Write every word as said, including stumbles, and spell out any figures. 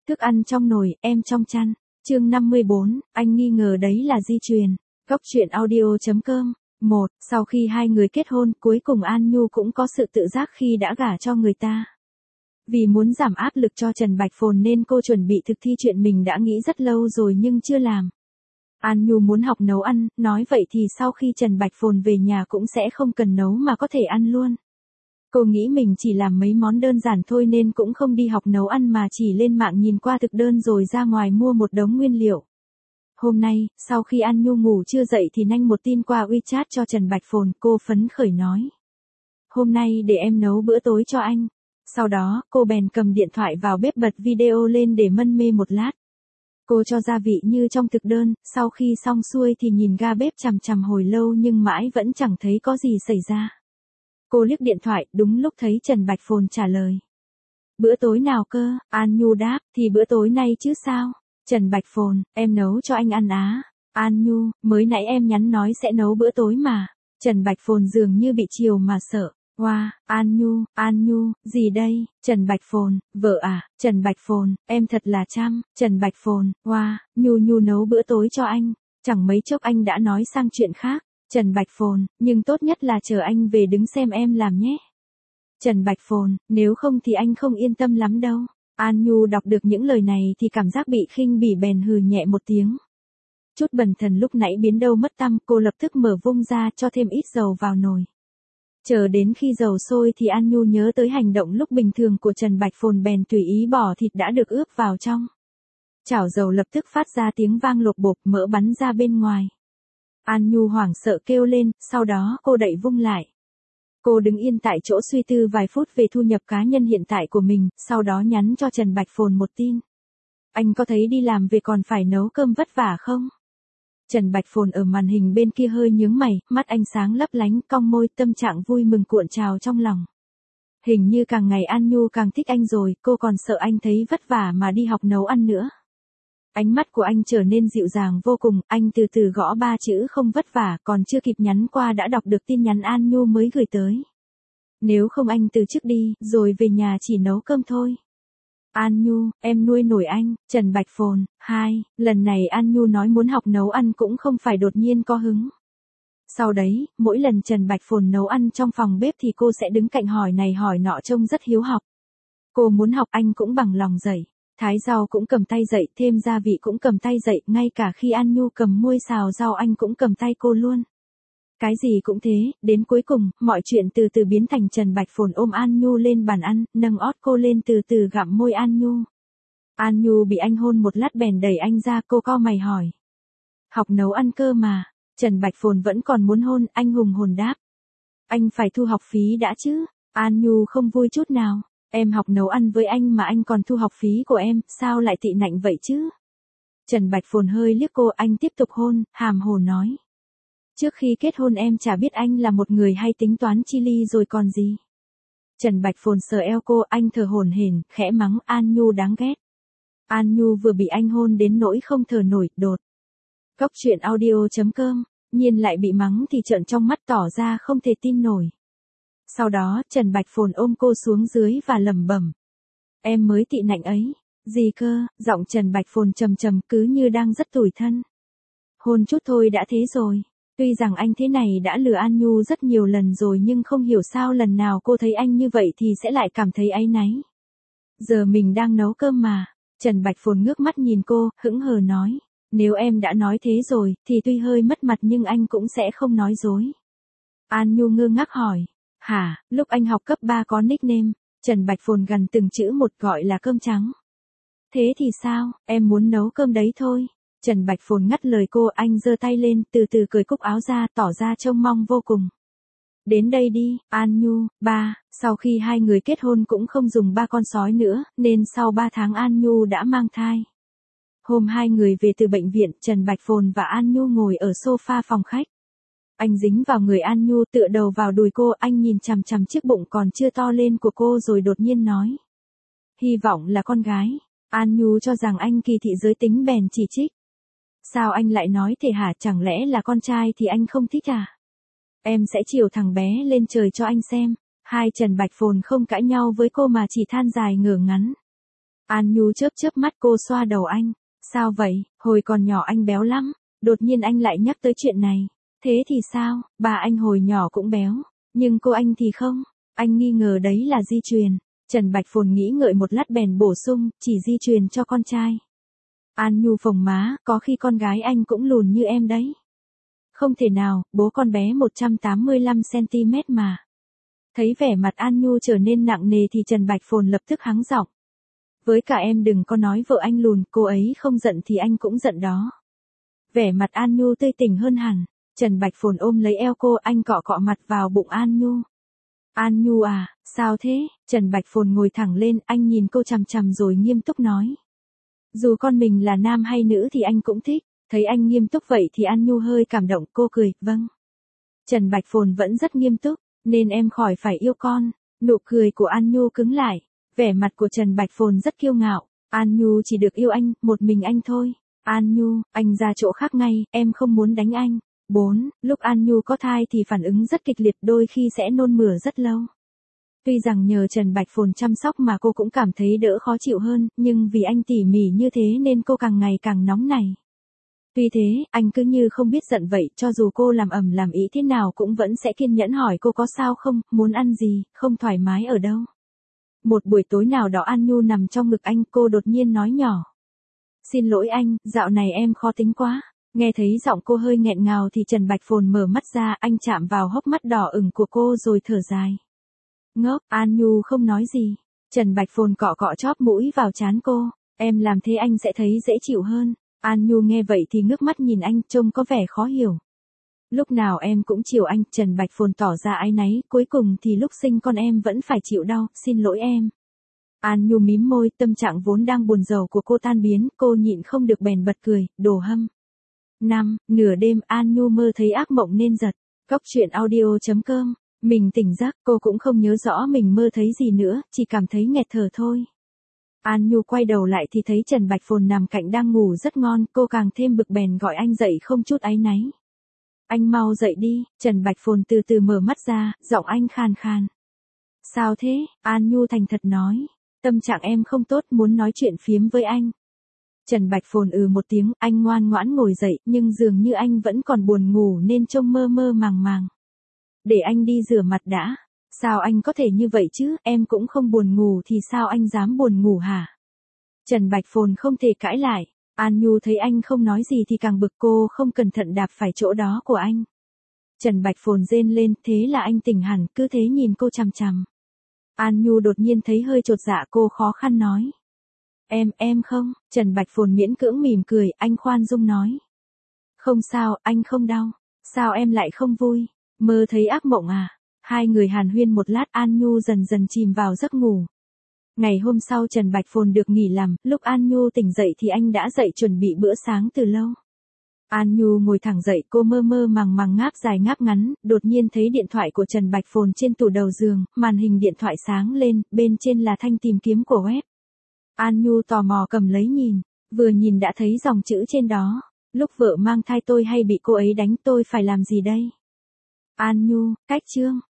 Thức ăn trong nồi, em trong chăn. Chương năm mươi bốn, anh nghi ngờ đấy là di truyền. Góc truyện audio chấm com. một. Sau khi hai người kết hôn, cuối cùng An Nhu cũng có sự tự giác khi đã gả cho người ta. Vì muốn giảm áp lực cho Trần Bạch Phồn nên cô chuẩn bị thực thi chuyện mình đã nghĩ rất lâu rồi nhưng chưa làm. An Nhu muốn học nấu ăn, nói vậy thì sau khi Trần Bạch Phồn về nhà cũng sẽ không cần nấu mà có thể ăn luôn. Cô nghĩ mình chỉ làm mấy món đơn giản thôi nên cũng không đi học nấu ăn mà chỉ lên mạng nhìn qua thực đơn rồi ra ngoài mua một đống nguyên liệu. Hôm nay, sau khi An Nhu ngủ chưa dậy thì nhanh một tin qua WeChat cho Trần Bạch Phồn, cô phấn khởi nói. Hôm nay để em nấu bữa tối cho anh. Sau đó, cô bèn cầm điện thoại vào bếp bật video lên để mân mê một lát. Cô cho gia vị như trong thực đơn, sau khi xong xuôi thì nhìn ga bếp chằm chằm hồi lâu nhưng mãi vẫn chẳng thấy có gì xảy ra. Cô liếc điện thoại, đúng lúc thấy Trần Bạch Phồn trả lời. Bữa tối nào cơ? An Nhu đáp, thì bữa tối nay chứ sao? Trần Bạch Phồn, em nấu cho anh ăn á. An Nhu, mới nãy em nhắn nói sẽ nấu bữa tối mà. Trần Bạch Phồn dường như bị chiều mà sợ. Wow, An Nhu, An Nhu, gì đây? Trần Bạch Phồn, vợ à? Trần Bạch Phồn, em thật là chăm. Trần Bạch Phồn, wow, Nhu Nhu nấu bữa tối cho anh. Chẳng mấy chốc anh đã nói sang chuyện khác. Trần Bạch Phồn, nhưng tốt nhất là chờ anh về đứng xem em làm nhé. Trần Bạch Phồn, nếu không thì anh không yên tâm lắm đâu. An Nhu đọc được những lời này thì cảm giác bị khinh bỉ bèn hừ nhẹ một tiếng. Chút bần thần lúc nãy biến đâu mất tăm, cô lập tức mở vung ra cho thêm ít dầu vào nồi. Chờ đến khi dầu sôi thì An Nhu nhớ tới hành động lúc bình thường của Trần Bạch Phồn bèn tùy ý bỏ thịt đã được ướp vào trong. Chảo dầu lập tức phát ra tiếng vang lộp bộp, mỡ bắn ra bên ngoài. An Nhu hoảng sợ kêu lên, sau đó cô đậy vung lại. Cô đứng yên tại chỗ suy tư vài phút về thu nhập cá nhân hiện tại của mình, sau đó nhắn cho Trần Bạch Phồn một tin. Anh có thấy đi làm về còn phải nấu cơm vất vả không? Trần Bạch Phồn ở màn hình bên kia hơi nhướng mày, mắt anh sáng lấp lánh, cong môi, tâm trạng vui mừng cuộn trào trong lòng. Hình như càng ngày An Nhu càng thích anh rồi, cô còn sợ anh thấy vất vả mà đi học nấu ăn nữa. Ánh mắt của anh trở nên dịu dàng vô cùng, anh từ từ gõ ba chữ không vất vả, còn chưa kịp nhắn qua đã đọc được tin nhắn An Nhu mới gửi tới. Nếu không anh từ chức đi, rồi về nhà chỉ nấu cơm thôi. An Nhu, em nuôi nổi anh. Trần Bạch Phồn, hai, lần này An Nhu nói muốn học nấu ăn cũng không phải đột nhiên có hứng. Sau đấy, mỗi lần Trần Bạch Phồn nấu ăn trong phòng bếp thì cô sẽ đứng cạnh hỏi này hỏi nọ trông rất hiếu học. Cô muốn học anh cũng bằng lòng dạy. Thái rau cũng cầm tay dậy, thêm gia vị cũng cầm tay dậy, ngay cả khi An Nhu cầm muôi xào rau anh cũng cầm tay cô luôn. Cái gì cũng thế, đến cuối cùng, mọi chuyện từ từ biến thành Trần Bạch Phồn ôm An Nhu lên bàn ăn, nâng ót cô lên từ từ gặm môi An Nhu. An Nhu bị anh hôn một lát bèn đẩy anh ra, cô cau mày hỏi. Học nấu ăn cơ mà. Trần Bạch Phồn vẫn còn muốn hôn, anh hùng hồn đáp. Anh phải thu học phí đã chứ. An Nhu không vui chút nào. Em học nấu ăn với anh mà anh còn thu học phí của em, sao lại tị nạnh vậy chứ? Trần Bạch Phồn hơi liếc cô, anh tiếp tục hôn, hàm hồ nói. Trước khi kết hôn em chả biết anh là một người hay tính toán chi ly rồi còn gì. Trần Bạch Phồn sờ eo cô, anh thở hổn hển, khẽ mắng An Nhu đáng ghét. An Nhu vừa bị anh hôn đến nỗi không thở nổi, đột. Góc truyện audio chấm com, Nhiên lại bị mắng thì trợn trong mắt tỏ ra không thể tin nổi. Sau đó, Trần Bạch Phồn ôm cô xuống dưới và lẩm bẩm. Em mới tị nạnh ấy. Gì cơ? Giọng Trần Bạch Phồn trầm trầm cứ như đang rất tủi thân. Hôn chút thôi đã thế rồi. Tuy rằng anh thế này đã lừa An Nhu rất nhiều lần rồi nhưng không hiểu sao lần nào cô thấy anh như vậy thì sẽ lại cảm thấy áy náy. Giờ mình đang nấu cơm mà. Trần Bạch Phồn ngước mắt nhìn cô, hững hờ nói. Nếu em đã nói thế rồi, thì tuy hơi mất mặt nhưng anh cũng sẽ không nói dối. An Nhu ngơ ngác hỏi. Hả, lúc anh học cấp ba có nickname, Trần Bạch Phồn gần từng chữ một gọi là cơm trắng. Thế thì sao, em muốn nấu cơm đấy thôi. Trần Bạch Phồn ngắt lời cô, anh giơ tay lên, từ từ cởi cúc áo ra, tỏ ra trông mong vô cùng. Đến đây đi, An Nhu. Ba, sau khi hai người kết hôn cũng không dùng ba con sói nữa, nên sau ba tháng An Nhu đã mang thai. Hôm hai người về từ bệnh viện, Trần Bạch Phồn và An Nhu ngồi ở sofa phòng khách. Anh dính vào người An Nhu tựa đầu vào đùi cô, anh nhìn chằm chằm chiếc bụng còn chưa to lên của cô rồi đột nhiên nói. Hy vọng là con gái. An Nhu cho rằng anh kỳ thị giới tính bèn chỉ trích. Sao anh lại nói thế hả, chẳng lẽ là con trai thì anh không thích à? Em sẽ chiều thằng bé lên trời cho anh xem. Hai Trần Bạch Phồn không cãi nhau với cô mà chỉ than dài ngửa ngắn. An Nhu chớp chớp mắt, cô xoa đầu anh. Sao vậy, hồi còn nhỏ anh béo lắm, đột nhiên anh lại nhắc tới chuyện này. Thế thì sao, bà anh hồi nhỏ cũng béo, nhưng cô anh thì không. Anh nghi ngờ đấy là di truyền. Trần Bạch Phồn nghĩ ngợi một lát bèn bổ sung, chỉ di truyền cho con trai. An Nhu phồng má, có khi con gái anh cũng lùn như em đấy. Không thể nào, bố con bé một trăm tám mươi lăm xăng ti mét mà. Thấy vẻ mặt An Nhu trở nên nặng nề thì Trần Bạch Phồn lập tức hắng giọng. Với cả em đừng có nói vợ anh lùn, cô ấy không giận thì anh cũng giận đó. Vẻ mặt An Nhu tươi tỉnh hơn hẳn. Trần Bạch Phồn ôm lấy eo cô, anh cọ cọ mặt vào bụng An Nhu. An Nhu à, sao thế? Trần Bạch Phồn ngồi thẳng lên, anh nhìn cô chằm chằm rồi nghiêm túc nói. Dù con mình là nam hay nữ thì anh cũng thích. Thấy anh nghiêm túc vậy thì An Nhu hơi cảm động, cô cười, vâng. Trần Bạch Phồn vẫn rất nghiêm túc, nên em khỏi phải yêu con. Nụ cười của An Nhu cứng lại, vẻ mặt của Trần Bạch Phồn rất kiêu ngạo. An Nhu chỉ được yêu anh, một mình anh thôi. An Nhu, anh ra chỗ khác ngay, em không muốn đánh anh. bốn. Lúc An Nhu có thai thì phản ứng rất kịch liệt, đôi khi sẽ nôn mửa rất lâu. Tuy rằng nhờ Trần Bạch Phồn chăm sóc mà cô cũng cảm thấy đỡ khó chịu hơn, nhưng vì anh tỉ mỉ như thế nên cô càng ngày càng nóng nảy. Tuy thế, anh cứ như không biết giận vậy, cho dù cô làm ầm làm ý thế nào cũng vẫn sẽ kiên nhẫn hỏi cô có sao không, muốn ăn gì, không thoải mái ở đâu. Một buổi tối nào đó An Nhu nằm trong ngực anh, cô đột nhiên nói nhỏ. Xin lỗi anh, dạo này em khó tính quá. Nghe thấy giọng cô hơi nghẹn ngào thì Trần Bạch Phồn mở mắt ra, anh chạm vào hốc mắt đỏ ửng của cô rồi thở dài. Ngốc, An Nhu không nói gì. Trần Bạch Phồn cọ cọ chóp mũi vào trán cô. Em làm thế anh sẽ thấy dễ chịu hơn. An Nhu nghe vậy thì ngước mắt nhìn anh, trông có vẻ khó hiểu. Lúc nào em cũng chiều anh, Trần Bạch Phồn tỏ ra áy náy, cuối cùng thì lúc sinh con em vẫn phải chịu đau, xin lỗi em. An Nhu mím môi, tâm trạng vốn đang buồn rầu của cô tan biến, cô nhịn không được bèn bật cười, đồ hâm. năm. Nửa đêm An Nhu mơ thấy ác mộng nên giật. Góc truyện audio chấm com. Mình tỉnh giấc, cô cũng không nhớ rõ mình mơ thấy gì nữa, chỉ cảm thấy nghẹt thở thôi. An Nhu quay đầu lại thì thấy Trần Bạch Phồn nằm cạnh đang ngủ rất ngon, cô càng thêm bực bèn gọi anh dậy không chút áy náy. Anh mau dậy đi, Trần Bạch Phồn từ từ mở mắt ra, giọng anh khàn khàn. Sao thế? An Nhu thành thật nói. Tâm trạng em không tốt, muốn nói chuyện phiếm với anh. Trần Bạch Phồn ừ một tiếng, anh ngoan ngoãn ngồi dậy, nhưng dường như anh vẫn còn buồn ngủ nên trông mơ mơ màng màng. Để anh đi rửa mặt đã. Sao anh có thể như vậy chứ, em cũng không buồn ngủ thì sao anh dám buồn ngủ hả? Trần Bạch Phồn không thể cãi lại. An Nhu thấy anh không nói gì thì càng bực, cô không cẩn thận đạp phải chỗ đó của anh. Trần Bạch Phồn rên lên, thế là anh tỉnh hẳn, cứ thế nhìn cô chằm chằm. An Nhu đột nhiên thấy hơi chột dạ, cô khó khăn nói. Em, em không, Trần Bạch Phồn miễn cưỡng mỉm cười, anh khoan dung nói. Không sao, anh không đau. Sao em lại không vui? Mơ thấy ác mộng à? Hai người hàn huyên một lát, An Nhu dần dần chìm vào giấc ngủ. Ngày hôm sau Trần Bạch Phồn được nghỉ làm, lúc An Nhu tỉnh dậy thì anh đã dậy chuẩn bị bữa sáng từ lâu. An Nhu ngồi thẳng dậy, cô mơ mơ màng màng ngáp dài ngáp ngắn, đột nhiên thấy điện thoại của Trần Bạch Phồn trên tủ đầu giường, màn hình điện thoại sáng lên, bên trên là thanh tìm kiếm của web. An Nhu tò mò cầm lấy nhìn, vừa nhìn đã thấy dòng chữ trên đó. Lúc vợ mang thai tôi hay bị cô ấy đánh, tôi phải làm gì đây? An Nhu, cách chương.